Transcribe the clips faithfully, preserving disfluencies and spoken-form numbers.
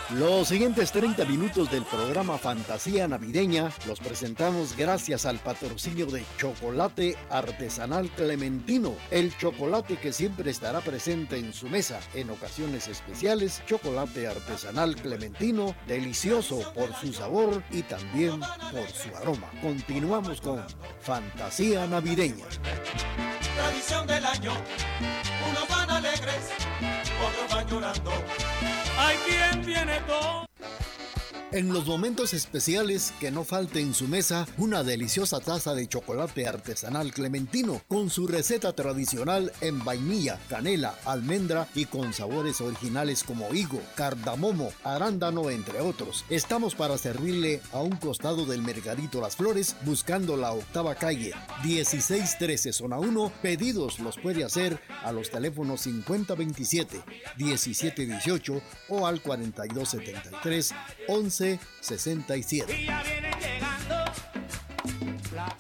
Los siguientes treinta minutos del programa Fantasía Navideña los presentamos gracias al patrocinio de Chocolate Artesanal Clementino, el chocolate que siempre estará presente en su mesa en ocasiones especiales. Chocolate Artesanal Clementino, delicioso por su sabor y también por su aroma. Continuamos con Fantasía Navideña. Tradición del año, unos van alegres, otros van llorando. Hay quien viene todo. En los momentos especiales, que no falte en su mesa una deliciosa taza de chocolate artesanal Clementino con su receta tradicional en vainilla, canela, almendra y con sabores originales como higo, cardamomo, arándano, entre otros. Estamos para servirle a un costado del Mercadito Las Flores, buscando la octava calle, dieciséis trece, zona uno. Pedidos los puede hacer a los teléfonos cincuenta veintisiete, diecisiete dieciocho o al cuarenta y dos setenta y tres, once sesenta y siete. Y ya viene llegando la...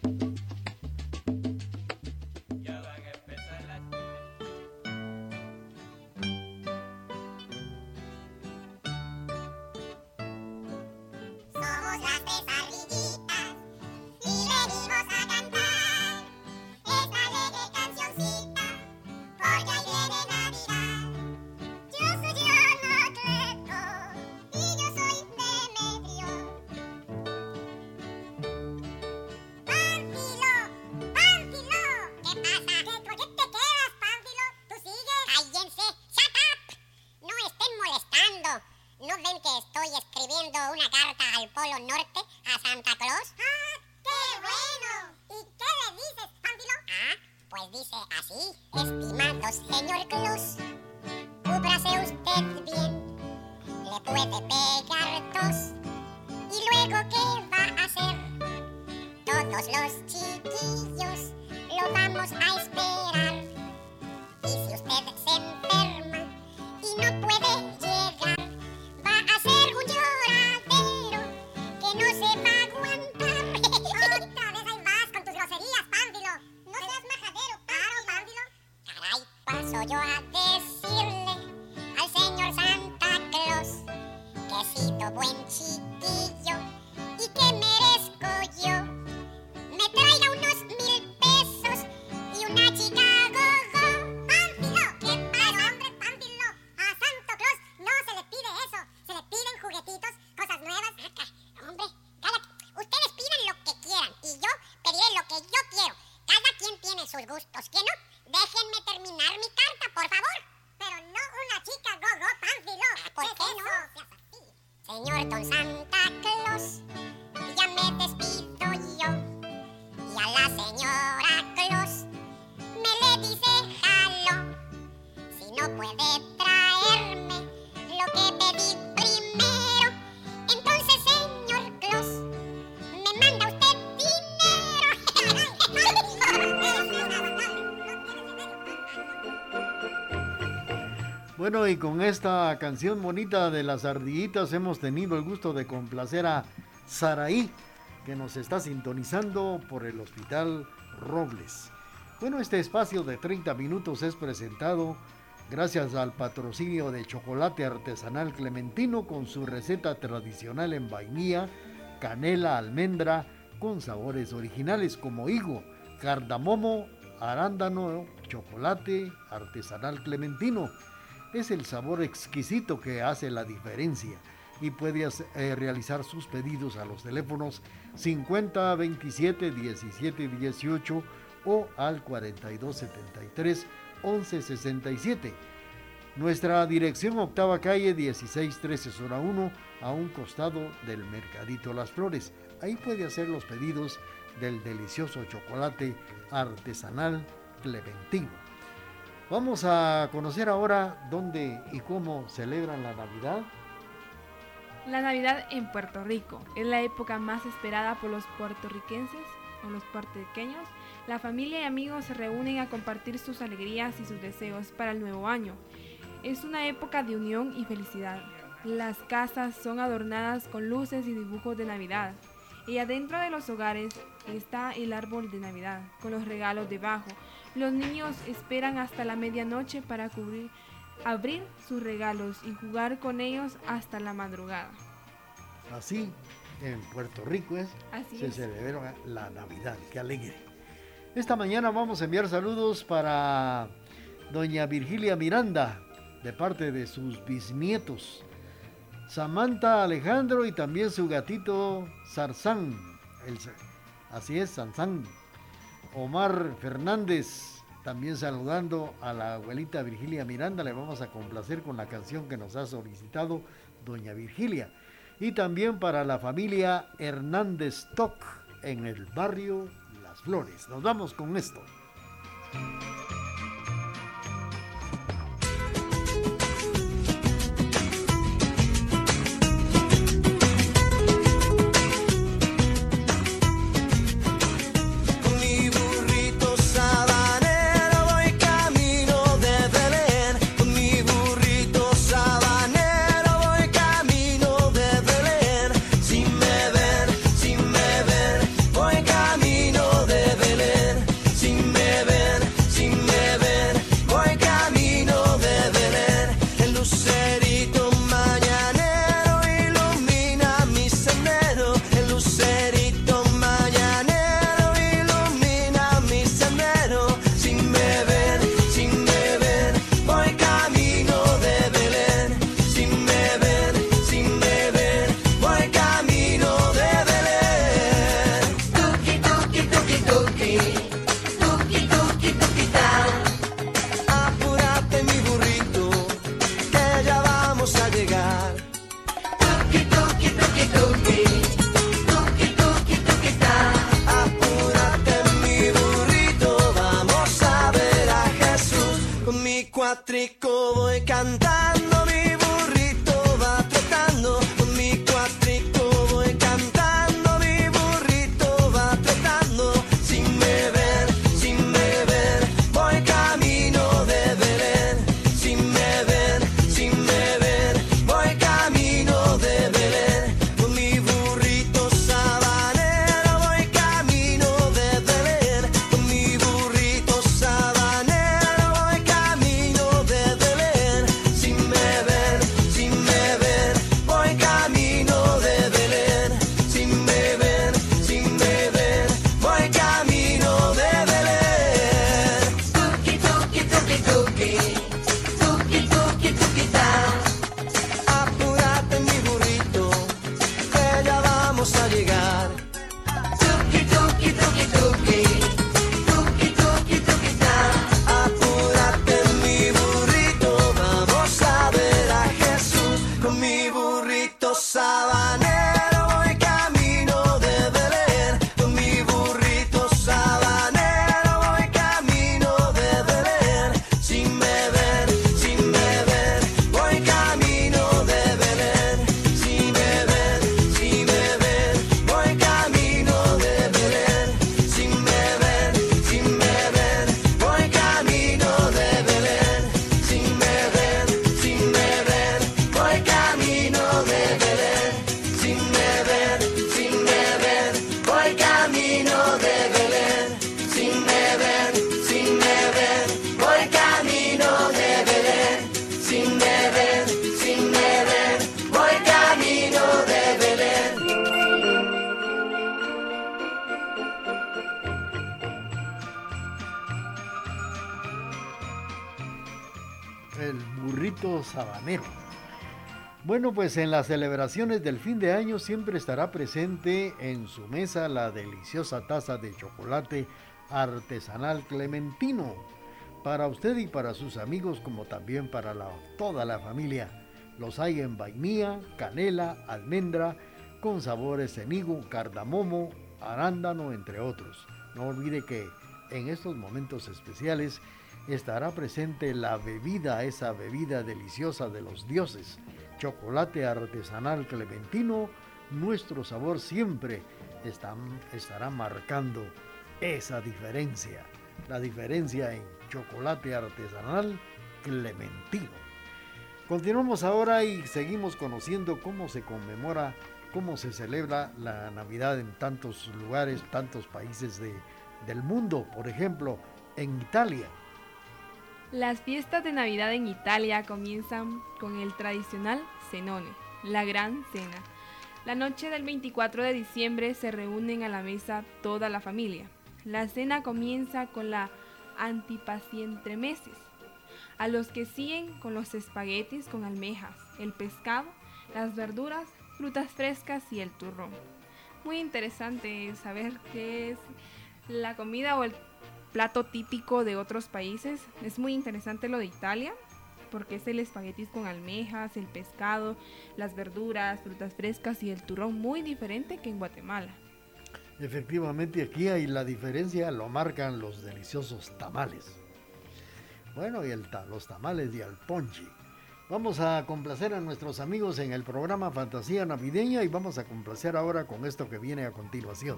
Ya van a empezar las... Somos las tres ardillitas y venimos a cantar esta alegre cancioncita, porque ahí viene Navidad. Yo soy Anacleto y yo soy Demetrio. ¡Pánfilo! ¡Pánfilo! ¿Qué pasa? ¿Qué, ¿Por qué te quedas, Pánfilo? ¿Tú sigues? ¡Cállense! ¡Shut up! No estén molestando. ¿No ven que estoy escribiendo una carta al Polo Norte, a Santa Claus? ¡Ah, qué bueno! ¿Y qué le dices, Pánfilo? Ah, pues dice así: estimado señor Claus, cúbrase usted bien, le puede pegar tos. ¿Y luego qué va a hacer? Todos los chiquillos lo vamos a esperar. Y si usted se enferma y no puede llegar, va a ser un lloradero que no se va a aguantar. Otra vez ahí vas con tus groserías, Pánfilo. No seas majadero, claro, Pánfilo. Caray, paso yo a decirle al señor Santa Claus que he sido buen chiquillo y que merezco yo me traiga unos mil pesos y una chica go-go. ¡Pánfilo! ¿Qué pasa, hombre, Pánfilo? A Santa Claus no se le pide eso. Se le piden juguetitos, cosas nuevas. Ah, hombre, cada... ustedes pidan lo que quieran y yo pediré lo que yo quiero. Cada quien tiene sus gustos. ¿Qué no? Déjenme terminar mi carta, por favor. Pero no una chica go-go, Pánfilo. ¿Por qué, qué no? Seas así. Señor Don Santa Claus, ya me despido yo. Y a la señora Claus me le dice jalo. Si no puede traerme lo que pedí primero, entonces, señor Claus, me manda usted dinero. Bueno, y con esta canción bonita de las ardillitas hemos tenido el gusto de complacer a Saraí, que nos está sintonizando por el Hospital Robles. Bueno, este espacio de treinta minutos es presentado gracias al patrocinio de Chocolate Artesanal Clementino con su receta tradicional en vainilla, canela, almendra, con sabores originales como higo, cardamomo, arándano, chocolate artesanal Clementino. Es el sabor exquisito que hace la diferencia y puedes eh, realizar sus pedidos a los teléfonos cincuenta veintisiete diecisiete dieciocho o al cuarenta y dos setenta y tres once sesenta y siete. Nuestra dirección, octava calle, dieciséis trece, zona uno, a un costado del Mercadito Las Flores. Ahí puede hacer los pedidos del delicioso chocolate artesanal Clementino. Vamos a conocer ahora dónde y cómo celebran la Navidad. La Navidad en Puerto Rico es la época más esperada por los puertorriqueños o los puertorriqueños. La familia y amigos se reúnen a compartir sus alegrías y sus deseos para el nuevo año. Es una época de unión y felicidad. Las casas son adornadas con luces y dibujos de Navidad. Y adentro de los hogares está el árbol de Navidad, con los regalos debajo. Los niños esperan hasta la medianoche para cubrir, abrir sus regalos y jugar con ellos hasta la madrugada. Así, en Puerto Rico es, Así se es. celebra la Navidad. ¡Qué alegre! Esta mañana vamos a enviar saludos para doña Virgilia Miranda, de parte de sus bisnietos, Samantha Alejandro y también su gatito Zarzán. El, así es, Zarzán. Omar Fernández, también saludando a la abuelita Virgilia Miranda. Le vamos a complacer con la canción que nos ha solicitado doña Virgilia. Y también para la familia Hernández Toc en el barrio Las Flores. Nos vamos con esto. Cuatrico voy cantando, mi burrito va trotando. Con mi cuatrico voy cantando, mi burrito va trotando. Sin beber, sin beber, voy camino de Belén. Sin beber, sin beber, voy camino de Belén. Con mi burrito sabanero voy camino de Belén. Con mi burrito sabanero voy camino de Belén. Sin beber, sin beber, voy camino de Belén. Sin beber, sin beber, voy camino de Belén. Tuki, tuki, tuki, tuki, tuki, tuki, tuki, ta. Apúrate mi burrito, que ya vamos a llegar. Tuki, tuki, tuki, tuki, tuki, tuki, tuki, ta. Apúrate mi burrito, vamos a ver a Jesús. Con mi burrito sabanero voy camino de Belén. Con mi burrito sabanero voy camino de Belén. Sin beber, sin beber, voy camino de Belén. Sin beber, sin beber, voy camino de Belén. Sin beber, sin beber, voy camino de Belén. Sin beber, sin beber, voy camino de Belén. Sin beber, sin beber, voy camino de Belén. Sin beber, sin beber, voy camino de Belén. Sin beber, sin beber, voy camino de Belén. El burrito sabanero. Bueno, pues en las celebraciones del fin de año siempre estará presente en su mesa la deliciosa taza de chocolate artesanal clementino. Para usted y para sus amigos, como también para la- toda la familia. Los hay en vainilla, canela, almendra, con sabores en higo, cardamomo, arándano, entre otros. No olvide que en estos momentos especiales estará presente la bebida, esa bebida deliciosa de los dioses, chocolate artesanal clementino. Nuestro sabor siempre está, estará marcando esa diferencia, la diferencia en chocolate artesanal clementino. Continuamos ahora y seguimos conociendo cómo se conmemora, cómo se celebra la Navidad en tantos lugares, tantos países de, del mundo. Por ejemplo, en Italia, Las fiestas de Navidad en Italia comienzan con el tradicional cenone, la gran cena. La noche del veinticuatro de diciembre se reúnen a la mesa toda la familia. La cena comienza con la antipastiemeses, a los que siguen con los espaguetis con almejas, el pescado, las verduras, frutas frescas y el turrón. Muy interesante saber qué es la comida o el plato típico de otros países. Es muy interesante lo de Italia, porque es el espaguetis con almejas, el pescado, las verduras, frutas frescas y el turrón, muy diferente que en Guatemala. Efectivamente, aquí hay la diferencia, lo marcan los deliciosos tamales. Bueno, y el ta- los tamales y el ponche. Vamos a complacer a nuestros amigos en el programa Fantasía Navideña y vamos a complacer ahora con esto que viene a continuación.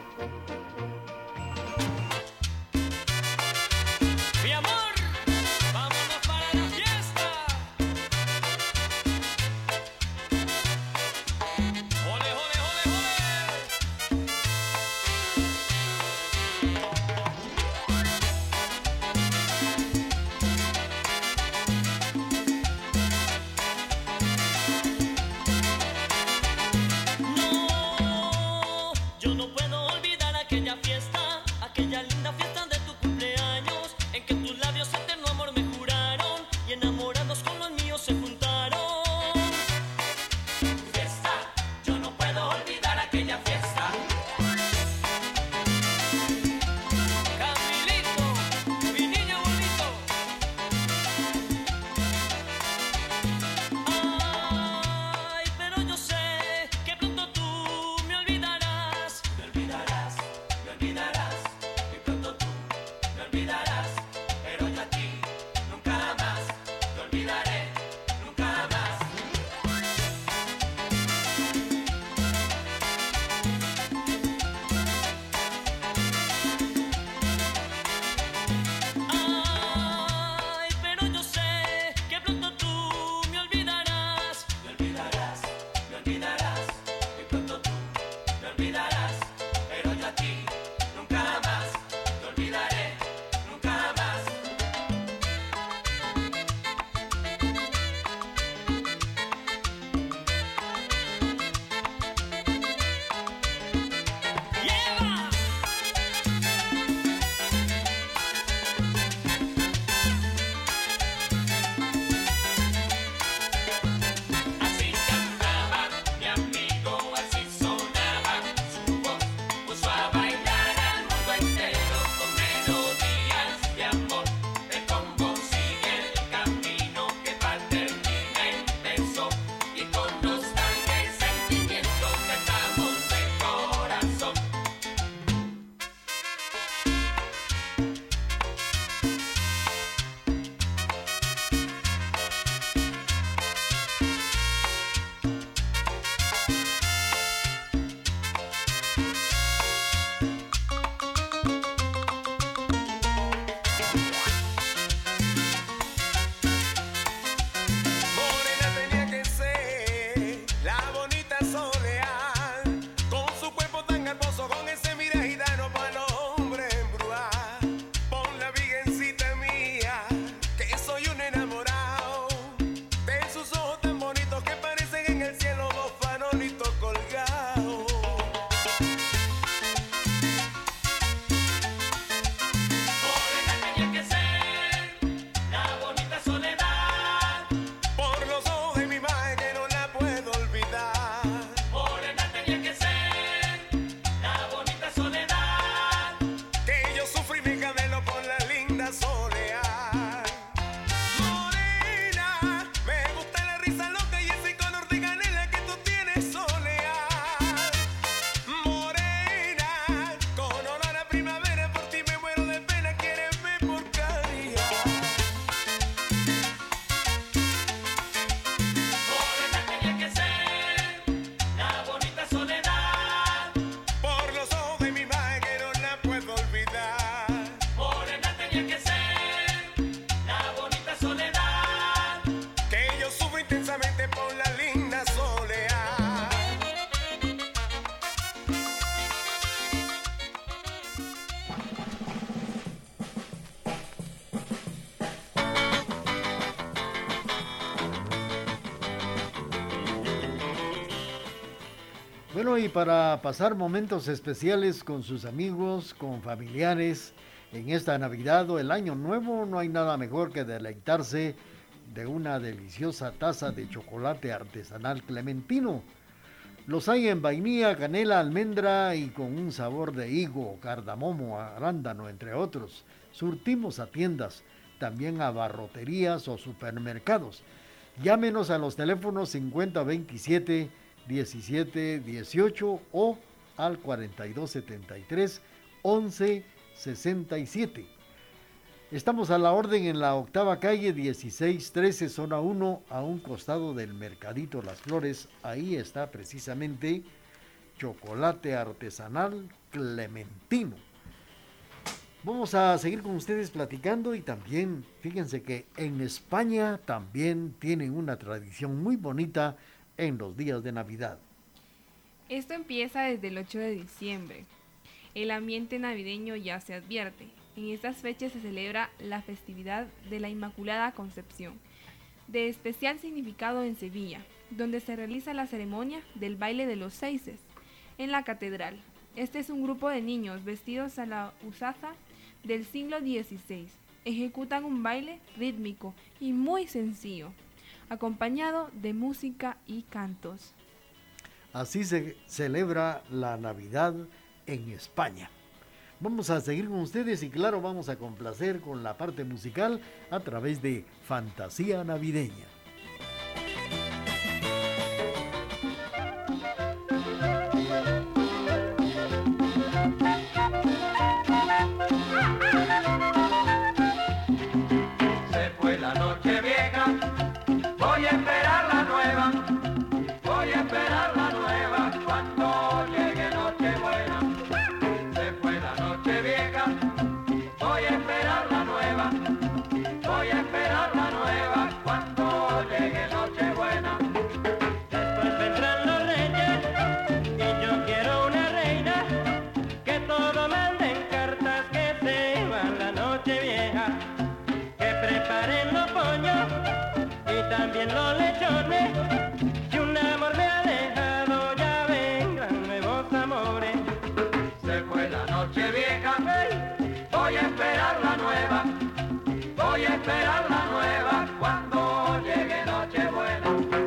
Mi amor, vámonos para la fiesta. Ole, ole, ole, ole. No, yo no puedo olvidar aquel Bueno, y para pasar momentos especiales con sus amigos, con familiares, en esta Navidad o el Año Nuevo, no hay nada mejor que deleitarse de una deliciosa taza de chocolate artesanal clementino. Los hay en vainilla, canela, almendra y con un sabor de higo, cardamomo, arándano, entre otros. Surtimos a tiendas, también a barroterías o supermercados. Llámenos a los teléfonos cincuenta veintisiete, diecisiete dieciocho o al cuarenta y dos setenta y tres, once sesenta y siete. Estamos a la orden en la octava calle dieciséis trece, zona uno, a un costado del Mercadito Las Flores. Ahí está precisamente chocolate artesanal clementino. Vamos a seguir con ustedes platicando y también, fíjense que en España también tienen una tradición muy bonita en los días de Navidad. Esto empieza desde el ocho de diciembre. El ambiente navideño ya se advierte. En estas fechas se celebra la festividad de la Inmaculada Concepción, de especial significado en Sevilla, donde se realiza la ceremonia del baile de los seises en la catedral. Este es un grupo de niños vestidos a la usanza del siglo dieciséis. Ejecutan un baile rítmico y muy sencillo, acompañado de música y cantos. Así se celebra la Navidad en España. Vamos a seguir con ustedes y claro, vamos a complacer con la parte musical a través de Fantasía Navideña. Se fue la noche vieja, voy a esperar la nueva, voy a esperar la nueva cuando llegue Nochebuena. Se fue la noche vieja, voy a esperar la nueva, voy a esperar la nueva cuando llegue Nochebuena. Después vendrán los reyes y yo quiero una reina, que todo manden cartas que se van la noche vieja, que preparen los pollos y también los lechones. Si un amor me ha dejado, ya vendrán nuevos amores. Se fue la noche vieja, voy a esperar la nueva, voy a esperar la nueva cuando llegue Nochebuena.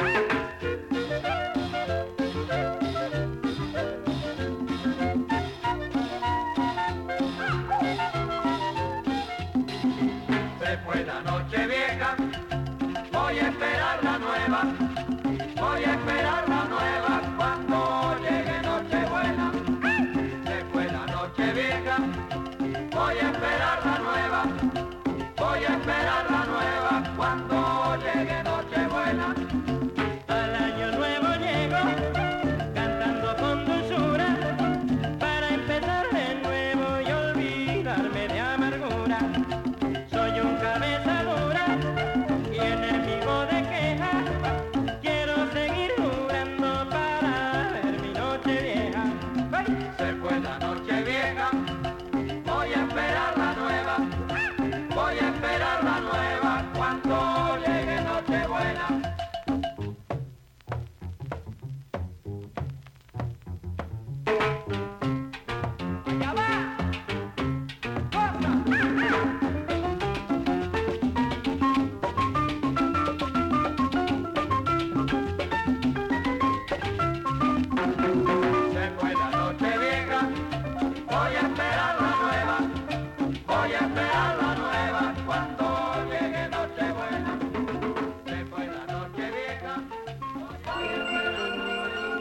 Se fue la noche vieja, voy a esperar la nueva, voy a esperar la nueva cuando llegue Nochebuena. Se fue la noche vieja, voy a esperar la nueva, voy a esperar la nueva cuando llegue Nochebuena. Al año nuevo llego, cantando con dulzura, para empezar de nuevo y olvidarme de amargura. Soy un cabeza dura y enemigo de queja, quiero seguir jurando para ver mi noche vieja. ¡Ay! Se fue la noche vieja, voy a esperar la nueva, voy a esperar la nueva cuando llegue Nochebuena. ¡Ya va! ¡Corta! Se fue la noche vieja, voy a esperar la nueva, voy a esperar la nueva cuando llegue Nochebuena. Se fue la noche vieja, voy a esperar la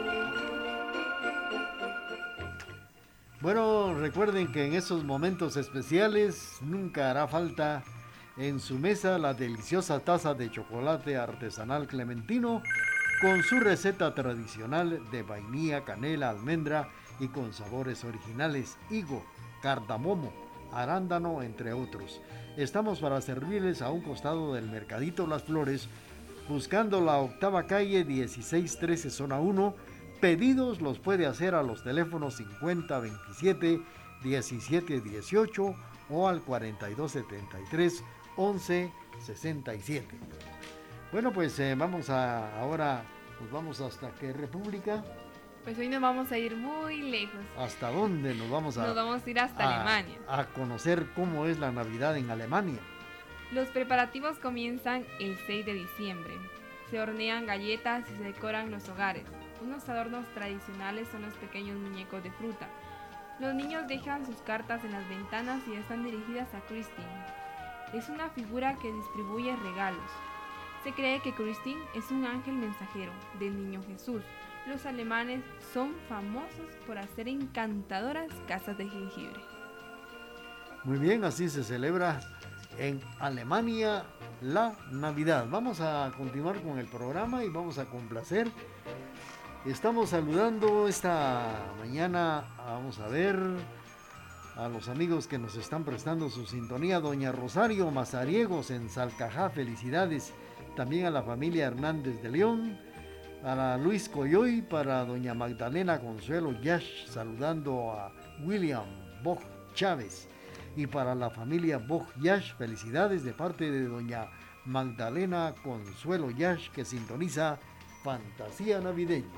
nueva. Bueno, recuerden que en esos momentos especiales nunca hará falta en su mesa la deliciosa taza de chocolate artesanal clementino con su receta tradicional de vainilla, canela, almendra y con sabores originales, higo, cardamomo, arándano, entre otros. Estamos para servirles a un costado del Mercadito Las Flores, buscando la octava calle dieciséis trece, zona uno. Pedidos los puede hacer a los teléfonos cincuenta veintisiete, diecisiete dieciocho o al cuarenta y dos setenta y tres, once sesenta y siete. Bueno, pues eh, vamos a ahora, pues vamos hasta qué república. Pues hoy nos vamos a ir muy lejos. ¿Hasta dónde nos vamos a, Nos vamos a ir hasta a- Alemania. a conocer cómo es la Navidad en Alemania? Los preparativos comienzan el seis de diciembre. Se hornean galletas y se decoran los hogares. Unos adornos tradicionales son los pequeños muñecos de fruta. Los niños dejan sus cartas en las ventanas y están dirigidas a Christine. Es una figura que distribuye regalos. Se cree que Christine es un ángel mensajero del niño Jesús. Los alemanes son famosos por hacer encantadoras casas de jengibre. Muy bien, así se celebra en Alemania la Navidad. Vamos a continuar con el programa y vamos a complacer. Estamos saludando esta mañana, vamos a ver, a los amigos que nos están prestando su sintonía. Doña Rosario Mazariegos en Salcajá, felicidades. También a la familia Hernández de León, a la Luis Coyoy, para doña Magdalena Consuelo Yash, saludando a William Bog Chávez. Y para la familia Bog Yash, felicidades de parte de doña Magdalena Consuelo Yash, que sintoniza Fantasía Navideña.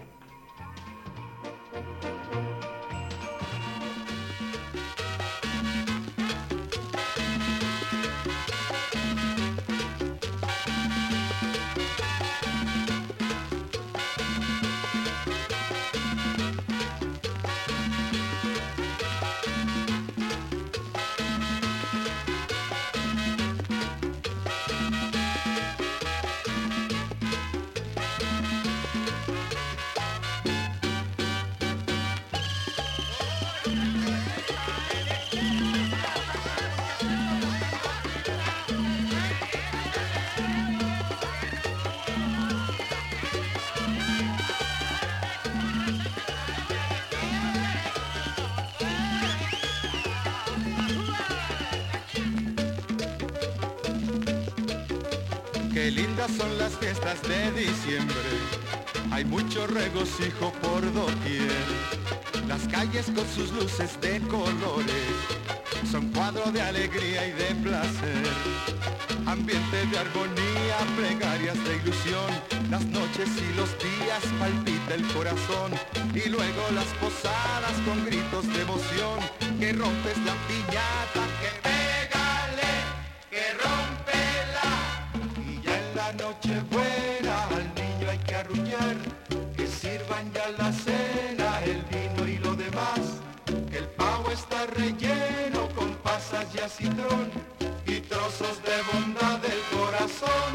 Qué lindas son las fiestas de diciembre, hay mucho regocijo por doquier. Las calles con sus luces de colores son cuadro de alegría y de placer. Ambiente de armonía, plegarias de ilusión, las noches y los días palpita el corazón. Y luego las posadas con gritos de emoción, que rompes la piñata, que pégale, que rómpela. Y ya en la noche buena al niño hay que arrullar, que sirvan ya la cena, el vino y lo demás, que el pavo está relleno con pasas y acitrón y trozos de bondad del corazón.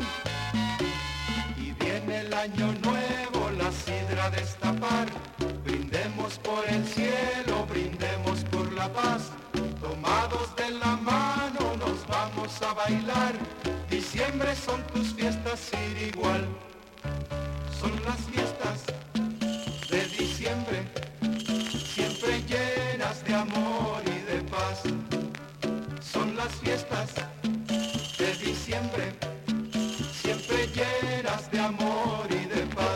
Y viene el año nuevo, la sidra a destapar, brindemos por el cielo, brindemos por la paz, tomados de la mano nos vamos a bailar. Diciembre son tus fiestas sin igual, son las fiestas de diciembre, siempre llenas de amor y de paz. Son las fiestas de diciembre, siempre llenas de amor y de paz.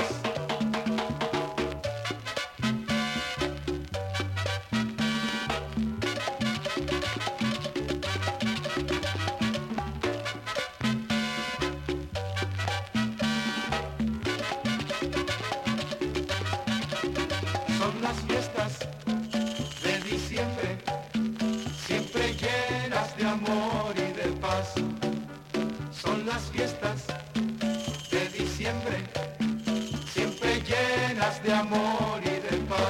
Son las fiestas de diciembre, siempre llenas de amor y de paz. Son las fiestas de diciembre, siempre llenas de amor y de paz.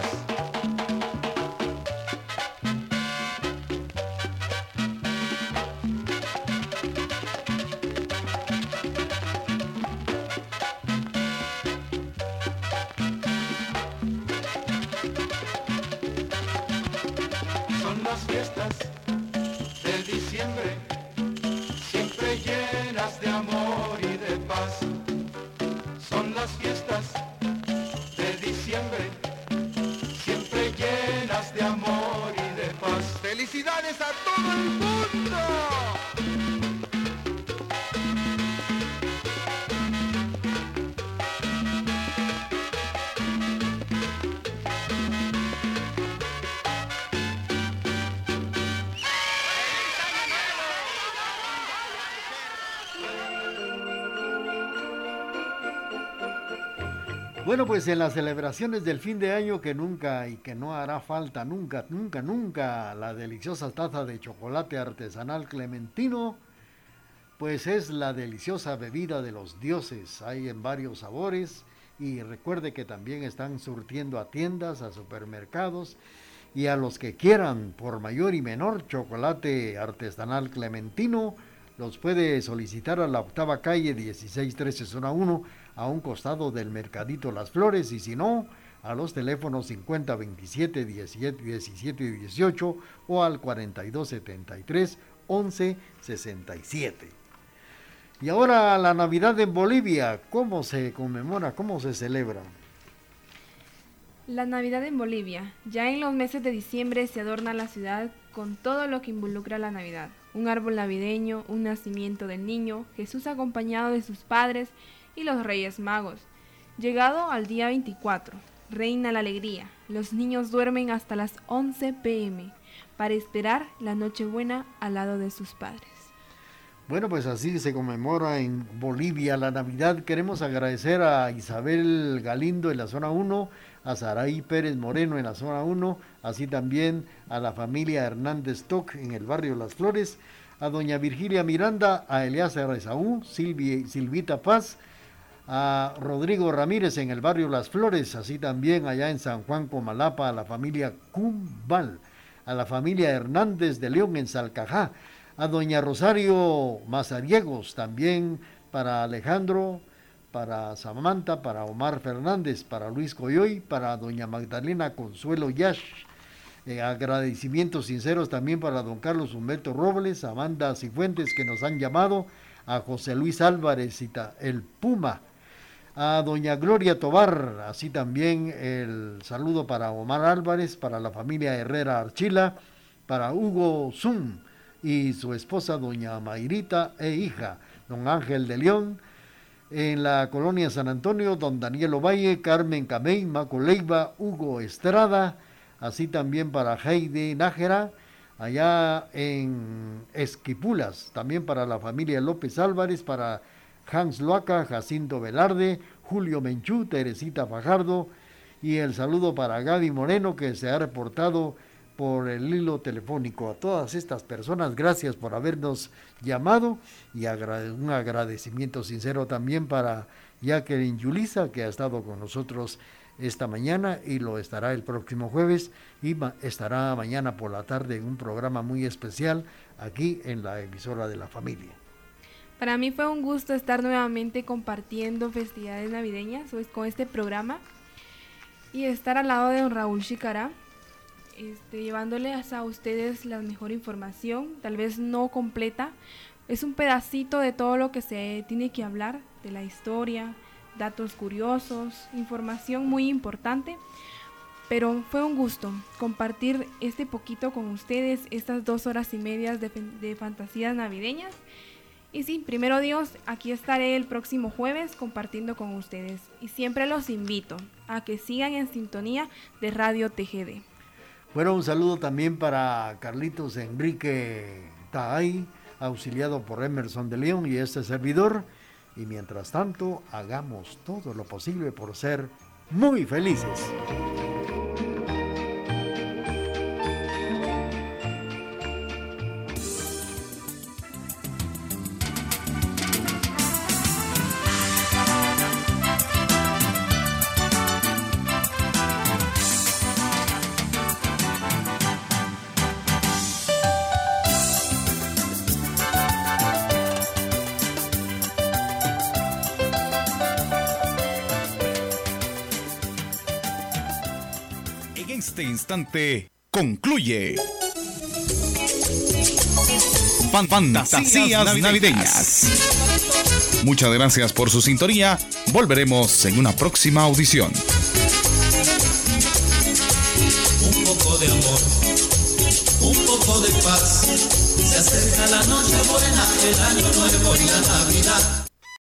Son las fiestas de diciembre, siempre llenas de amor y de paz. Son las fiestas de diciembre, siempre llenas de amor y de paz. ¡Felicidades a todo el mundo! Bueno, pues en las celebraciones del fin de año que nunca y que no hará falta nunca, nunca, nunca, la deliciosa taza de chocolate artesanal clementino, pues es la deliciosa bebida de los dioses. Hay en varios sabores y recuerde que también están surtiendo a tiendas, a supermercados y a los que quieran por mayor y menor chocolate artesanal clementino, los puede solicitar a la octava calle dieciséis trece zona uno, a un costado del Mercadito Las Flores, y si no, a los teléfonos cincuenta veintisiete diecisiete dieciocho o al cuarenta y dos setenta y tres once sesenta y siete. Y ahora la Navidad en Bolivia, ¿cómo se conmemora, cómo se celebra? La Navidad en Bolivia. Ya en los meses de diciembre se adorna la ciudad con todo lo que involucra la Navidad. Un árbol navideño, un nacimiento del niño, Jesús acompañado de sus padres y los Reyes Magos. Llegado al día veinticuatro, reina la alegría. Los niños duermen hasta las once pe eme para esperar la Nochebuena al lado de sus padres. Bueno, pues así se conmemora en Bolivia la Navidad. Queremos agradecer a Isabel Galindo en la zona uno, a Saraí Pérez Moreno en la zona uno, así también a la familia Hernández Toc en el barrio Las Flores, a doña Virgilia Miranda, a Eliazar Esaú, Silvia, Silvita Paz, a Rodrigo Ramírez en el barrio Las Flores, así también allá en San Juan Comalapa, a la familia Cumbal, a la familia Hernández de León en Salcajá, a doña Rosario Mazariegos, también para Alejandro, para Samantha, para Omar Fernández, para Luis Coyoy, para doña Magdalena Consuelo Yash. Eh, agradecimientos sinceros también para don Carlos Humberto Robles, Amanda Cifuentes, que nos han llamado, a José Luis Álvarez, el Puma, a doña Gloria Tobar, así también el saludo para Omar Álvarez, para la familia Herrera Archila, para Hugo Zum y su esposa doña Mayrita e hija, don Ángel de León, en la colonia San Antonio, don Daniel Ovalle, Carmen Camey, Maco Leiva, Hugo Estrada, así también para Heidi Nájera, allá en Esquipulas, también para la familia López Álvarez, para Hans Loaca, Jacinto Velarde, Julio Menchú, Teresita Fajardo, y el saludo para Gaby Moreno, que se ha reportado por el hilo telefónico. A todas estas personas, gracias por habernos llamado, y agra- un agradecimiento sincero también para Jacqueline Yulisa, que ha estado con nosotros esta mañana y lo estará el próximo jueves, y ma- estará mañana por la tarde en un programa muy especial aquí en la emisora de la familia. Para mí fue un gusto estar nuevamente compartiendo festividades navideñas con este programa y estar al lado de don Raúl Chicará, este, llevándoles a ustedes la mejor información, tal vez no completa, es un pedacito de todo lo que se tiene que hablar, de la historia, datos curiosos, información muy importante, pero fue un gusto compartir este poquito con ustedes, estas dos horas y medias de, de fantasías navideñas. Y sí, primero Dios, aquí estaré el próximo jueves compartiendo con ustedes. Y siempre los invito a que sigan en sintonía de Radio T G D. Bueno, un saludo también para Carlitos Enrique Taay, auxiliado por Emerson de León y este servidor. Y mientras tanto, hagamos todo lo posible por ser muy felices. Este instante concluye Fan Fantasías Navideñas. Navideñas. Muchas gracias por su sintonía. Volveremos en una próxima audición. Un poco de amor, un poco de paz. Se acerca la noche buena, el año nuevo y la Navidad.